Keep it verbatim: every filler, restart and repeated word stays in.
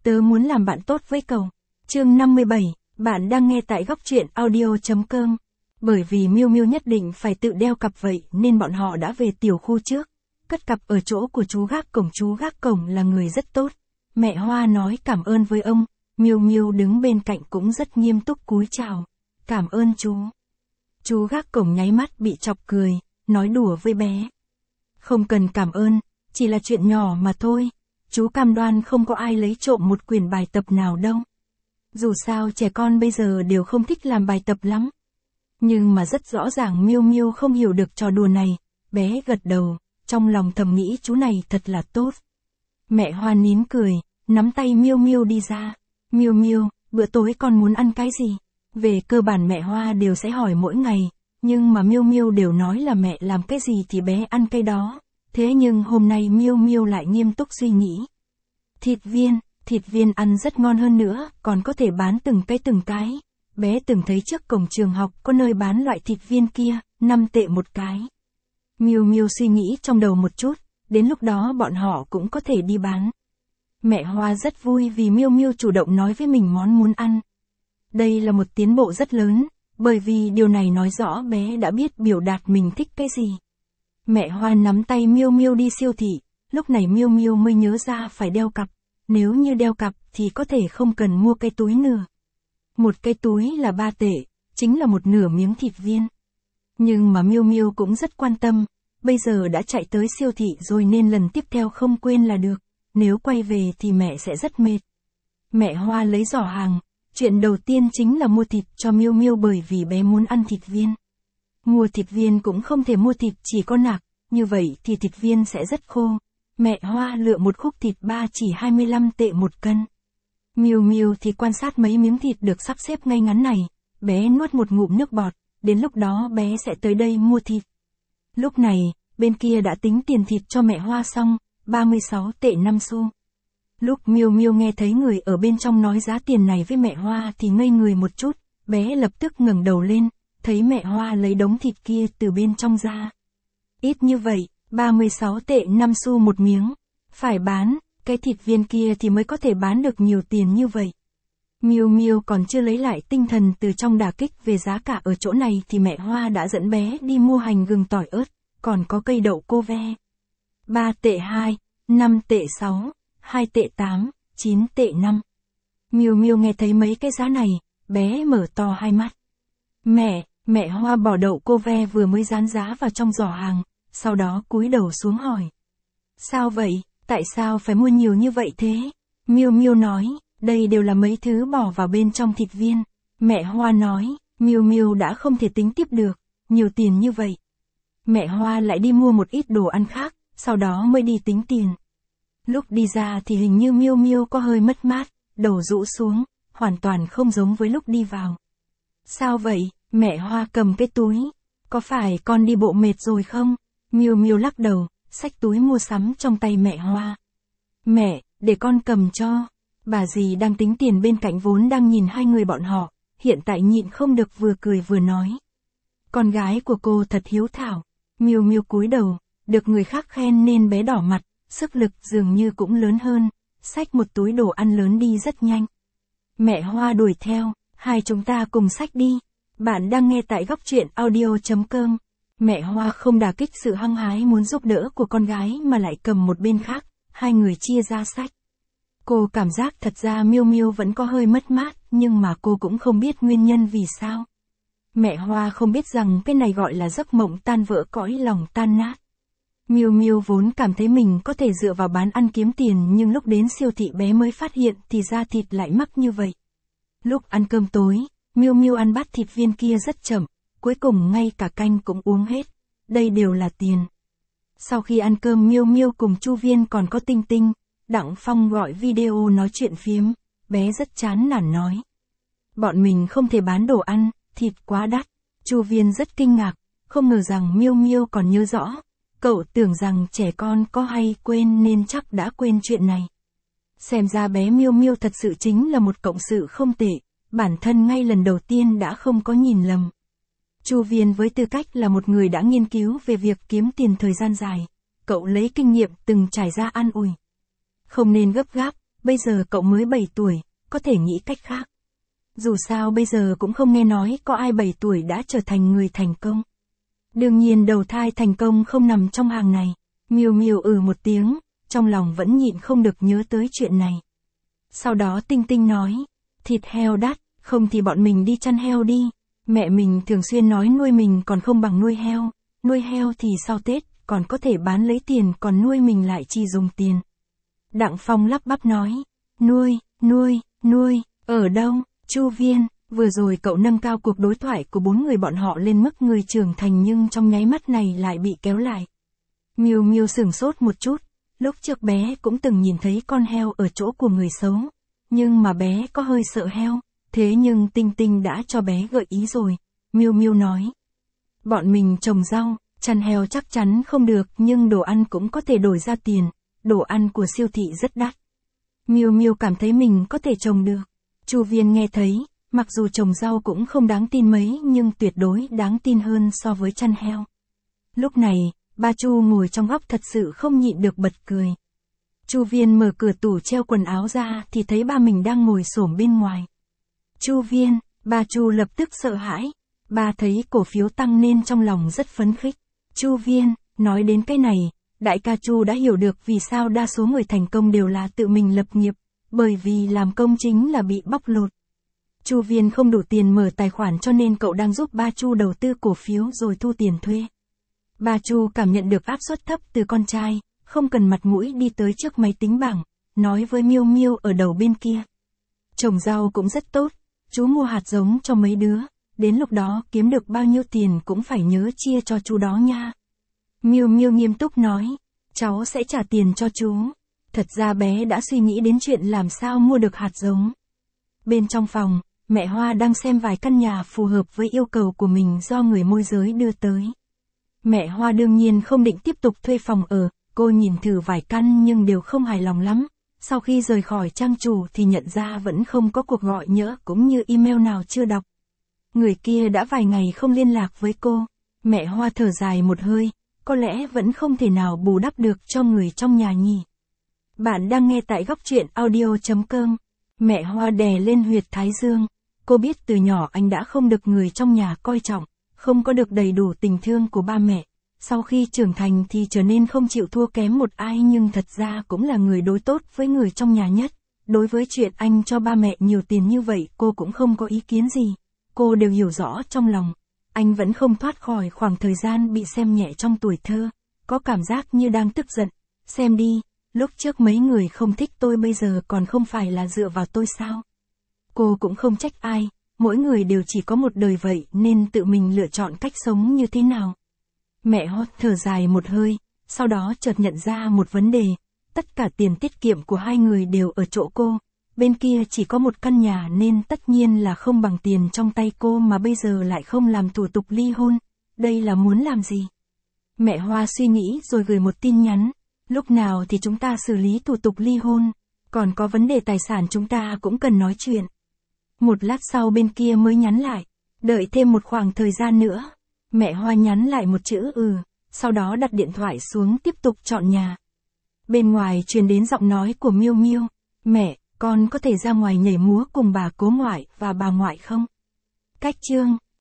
Tớ muốn làm bạn tốt với cậu. Chương năm mươi bảy, bạn đang nghe tại góc truyện audio chấm com. Bởi vì Miu Miu nhất định phải tự đeo cặp vậy nên bọn họ đã về tiểu khu trước. Cất cặp ở chỗ của chú gác cổng, chú gác cổng là người rất tốt. Mẹ Hoa nói cảm ơn với ông, Miu Miu đứng bên cạnh cũng rất nghiêm túc cúi chào. Cảm ơn chú. Chú gác cổng nháy mắt bị chọc cười, nói đùa với bé. Không cần cảm ơn, chỉ là chuyện nhỏ mà thôi. Chú cam đoan không có ai lấy trộm một quyển bài tập nào đâu. Dù sao trẻ con bây giờ đều không thích làm bài tập lắm. Nhưng mà rất rõ ràng Miu Miu không hiểu được trò đùa này, bé gật đầu, trong lòng thầm nghĩ chú này thật là tốt. Mẹ Hoa nín cười, nắm tay Miu Miu đi ra. Miu Miu, bữa tối con muốn ăn cái gì? Về cơ bản mẹ Hoa đều sẽ hỏi mỗi ngày, nhưng mà Miu Miu đều nói là mẹ làm cái gì thì bé ăn cái đó. Thế nhưng hôm nay Miu Miu lại nghiêm túc suy nghĩ. Thịt viên, thịt viên ăn rất ngon hơn nữa, còn có thể bán từng cái từng cái. Bé từng thấy trước cổng trường học có nơi bán loại thịt viên kia, năm tệ một cái. Miu Miu suy nghĩ trong đầu một chút, đến lúc đó bọn họ cũng có thể đi bán. Mẹ Hoa rất vui vì Miu Miu chủ động nói với mình món muốn ăn. Đây là một tiến bộ rất lớn, bởi vì điều này nói rõ bé đã biết biểu đạt mình thích cái gì. Mẹ Hoa nắm tay Miu Miu đi siêu thị, lúc này Miu Miu mới nhớ ra phải đeo cặp. Nếu như đeo cặp thì có thể không cần mua cái túi nửa. Một cái túi là ba tệ, chính là một nửa miếng thịt viên. Nhưng mà Miu Miu cũng rất quan tâm, bây giờ đã chạy tới siêu thị rồi nên lần tiếp theo không quên là được, nếu quay về thì mẹ sẽ rất mệt. Mẹ Hoa lấy giỏ hàng, chuyện đầu tiên chính là mua thịt cho Miu Miu bởi vì bé muốn ăn thịt viên. Mua thịt viên cũng không thể mua thịt chỉ có nạc, như vậy thì thịt viên sẽ rất khô. Mẹ Hoa lựa một khúc thịt ba chỉ hai mươi lăm tệ một cân. Miu Miu thì quan sát mấy miếng thịt được sắp xếp ngay ngắn này, bé nuốt một ngụm nước bọt, đến lúc đó bé sẽ tới đây mua thịt. Lúc này, bên kia đã tính tiền thịt cho mẹ Hoa xong, ba mươi sáu tệ năm xu. Lúc Miu Miu nghe thấy người ở bên trong nói giá tiền này với mẹ Hoa thì ngây người một chút, bé lập tức ngẩng đầu lên, thấy mẹ Hoa lấy đống thịt kia từ bên trong ra. Ít như vậy, ba mươi sáu tệ năm xu một miếng, phải bán, cái thịt viên kia thì mới có thể bán được nhiều tiền như vậy. Miu Miu còn chưa lấy lại tinh thần từ trong đả kích về giá cả ở chỗ này thì mẹ Hoa đã dẫn bé đi mua hành gừng tỏi ớt, còn có cây đậu cô ve. ba tệ hai, năm tệ sáu, hai tệ tám, chín tệ năm. Miu Miu nghe thấy mấy cái giá này, bé mở to hai mắt. Mẹ, mẹ Hoa bỏ đậu cô ve vừa mới dán giá vào trong giỏ hàng, sau đó cúi đầu xuống hỏi. Sao vậy, tại sao phải mua nhiều như vậy thế? Miu Miu nói, đây đều là mấy thứ bỏ vào bên trong thịt viên. Mẹ Hoa nói, Miu Miu đã không thể tính tiếp được, nhiều tiền như vậy. Mẹ Hoa lại đi mua một ít đồ ăn khác, sau đó mới đi tính tiền. Lúc đi ra thì hình như Miu Miu có hơi mất mát, đầu rũ xuống, hoàn toàn không giống với lúc đi vào. Sao vậy? Mẹ Hoa cầm cái túi. Có phải con đi bộ mệt rồi không? Miu Miu lắc đầu, xách túi mua sắm trong tay mẹ Hoa. Mẹ, để con cầm cho. Bà dì đang tính tiền bên cạnh vốn đang nhìn hai người bọn họ, hiện tại nhịn không được vừa cười vừa nói. Con gái của cô thật hiếu thảo. Miu Miu cúi đầu, được người khác khen nên bé đỏ mặt, sức lực dường như cũng lớn hơn, xách một túi đồ ăn lớn đi rất nhanh. Mẹ Hoa đuổi theo, hai chúng ta cùng xách đi. Bạn đang nghe tại góc truyện audio chấm com. Mẹ Hoa không đả kích sự hăng hái muốn giúp đỡ của con gái mà lại cầm một bên khác, hai người chia ra xách. Cô cảm giác thật ra Miu Miu vẫn có hơi mất mát, nhưng mà cô cũng không biết nguyên nhân vì sao. Mẹ Hoa không biết rằng cái này gọi là giấc mộng tan vỡ cõi lòng tan nát. Miu Miu vốn cảm thấy mình có thể dựa vào bán ăn kiếm tiền nhưng lúc đến siêu thị bé mới phát hiện thì ra thịt lại mắc như vậy. Lúc ăn cơm tối, Miu Miu ăn bát thịt viên kia rất chậm, cuối cùng ngay cả canh cũng uống hết. Đây đều là tiền. Sau khi ăn cơm Miu Miu cùng Chu Viên còn có Tinh Tinh, Đặng Phong gọi video nói chuyện phiếm, bé rất chán nản nói. Bọn mình không thể bán đồ ăn, thịt quá đắt. Chu Viên rất kinh ngạc, không ngờ rằng Miu Miu còn nhớ rõ. Cậu tưởng rằng trẻ con có hay quên nên chắc đã quên chuyện này. Xem ra bé Miu Miu thật sự chính là một cộng sự không tệ, bản thân ngay lần đầu tiên đã không có nhìn lầm. Chu Viên với tư cách là một người đã nghiên cứu về việc kiếm tiền thời gian dài, cậu lấy kinh nghiệm từng trải ra an ủi. Không nên gấp gáp, bây giờ cậu mới bảy tuổi, có thể nghĩ cách khác. Dù sao bây giờ cũng không nghe nói có ai bảy tuổi đã trở thành người thành công. Đương nhiên đầu thai thành công không nằm trong hàng này. Miêu Miêu ừ một tiếng, trong lòng vẫn nhịn không được nhớ tới chuyện này. Sau đó Tinh Tinh nói, thịt heo đắt, không thì bọn mình đi chăn heo đi. Mẹ mình thường xuyên nói nuôi mình còn không bằng nuôi heo, nuôi heo thì sau Tết, còn có thể bán lấy tiền, còn nuôi mình lại chỉ dùng tiền. Đặng Phong lắp bắp nói, nuôi, nuôi, nuôi, ở đâu? Chu Viên, vừa rồi cậu nâng cao cuộc đối thoại của bốn người bọn họ lên mức người trưởng thành nhưng trong nháy mắt này lại bị kéo lại. Miêu Miêu sửng sốt một chút, lúc trước bé cũng từng nhìn thấy con heo ở chỗ của người xấu, nhưng mà bé có hơi sợ heo, thế nhưng Tinh Tinh đã cho bé gợi ý rồi. Miêu Miêu nói, bọn mình trồng rau, chăn heo chắc chắn không được nhưng đồ ăn cũng có thể đổi ra tiền, đồ ăn của siêu thị rất đắt. Miêu Miêu cảm thấy mình có thể trồng được. Chu Viên nghe thấy, mặc dù trồng rau cũng không đáng tin mấy nhưng tuyệt đối đáng tin hơn so với chăn heo. Lúc này, ba Chu ngồi trong góc thật sự không nhịn được bật cười. Chu Viên mở cửa tủ treo quần áo ra thì thấy ba mình đang ngồi xổm bên ngoài. Chu Viên, ba Chu lập tức sợ hãi. Ba thấy cổ phiếu tăng nên trong lòng rất phấn khích. Chu Viên, nói đến cái này, đại ca Chu đã hiểu được vì sao đa số người thành công đều là tự mình lập nghiệp, bởi vì làm công chính là bị bóc lột. Chu Viên không đủ tiền mở tài khoản cho nên cậu đang giúp ba Chu đầu tư cổ phiếu rồi thu tiền thuê. Ba Chu cảm nhận được áp suất thấp từ con trai, không cần mặt mũi đi tới trước máy tính bảng, nói với Miêu Miêu ở đầu bên kia. Trồng rau cũng rất tốt, chú mua hạt giống cho mấy đứa, đến lúc đó kiếm được bao nhiêu tiền cũng phải nhớ chia cho chú đó nha. Miêu Miêu nghiêm túc nói, cháu sẽ trả tiền cho chú. Thật ra bé đã suy nghĩ đến chuyện làm sao mua được hạt giống. Bên trong phòng, mẹ Hoa đang xem vài căn nhà phù hợp với yêu cầu của mình do người môi giới đưa tới. Mẹ Hoa đương nhiên không định tiếp tục thuê phòng ở, cô nhìn thử vài căn nhưng đều không hài lòng lắm. Sau khi rời khỏi trang chủ thì nhận ra vẫn không có cuộc gọi nhỡ cũng như email nào chưa đọc. Người kia đã vài ngày không liên lạc với cô. Mẹ Hoa thở dài một hơi, có lẽ vẫn không thể nào bù đắp được cho người trong nhà nhỉ. Bạn đang nghe tại góc truyện audio chấm com. Mẹ Hoa đè lên huyệt thái dương. Cô biết từ nhỏ anh đã không được người trong nhà coi trọng, không có được đầy đủ tình thương của ba mẹ. Sau khi trưởng thành thì trở nên không chịu thua kém một ai nhưng thật ra cũng là người đối tốt với người trong nhà nhất. Đối với chuyện anh cho ba mẹ nhiều tiền như vậy cô cũng không có ý kiến gì. Cô đều hiểu rõ trong lòng. Anh vẫn không thoát khỏi khoảng thời gian bị xem nhẹ trong tuổi thơ. Có cảm giác như đang tức giận. Xem đi, lúc trước mấy người không thích tôi bây giờ còn không phải là dựa vào tôi sao? Cô cũng không trách ai. Mỗi người đều chỉ có một đời vậy nên tự mình lựa chọn cách sống như thế nào. Mẹ Hoa thở dài một hơi, sau đó chợt nhận ra một vấn đề. Tất cả tiền tiết kiệm của hai người đều ở chỗ cô. Bên kia chỉ có một căn nhà nên tất nhiên là không bằng tiền trong tay cô mà bây giờ lại không làm thủ tục ly hôn. Đây là muốn làm gì? Mẹ Hoa suy nghĩ rồi gửi một tin nhắn. Lúc nào thì chúng ta xử lý thủ tục ly hôn. Còn có vấn đề tài sản chúng ta cũng cần nói chuyện. Một lát sau bên kia mới nhắn lại. Đợi thêm một khoảng thời gian nữa. Mẹ Hoa nhắn lại một chữ ừ, sau đó đặt điện thoại xuống tiếp tục chọn nhà. Bên ngoài truyền đến giọng nói của Miêu Miêu. Mẹ, con có thể ra ngoài nhảy múa cùng bà cố ngoại và bà ngoại không? Cách chương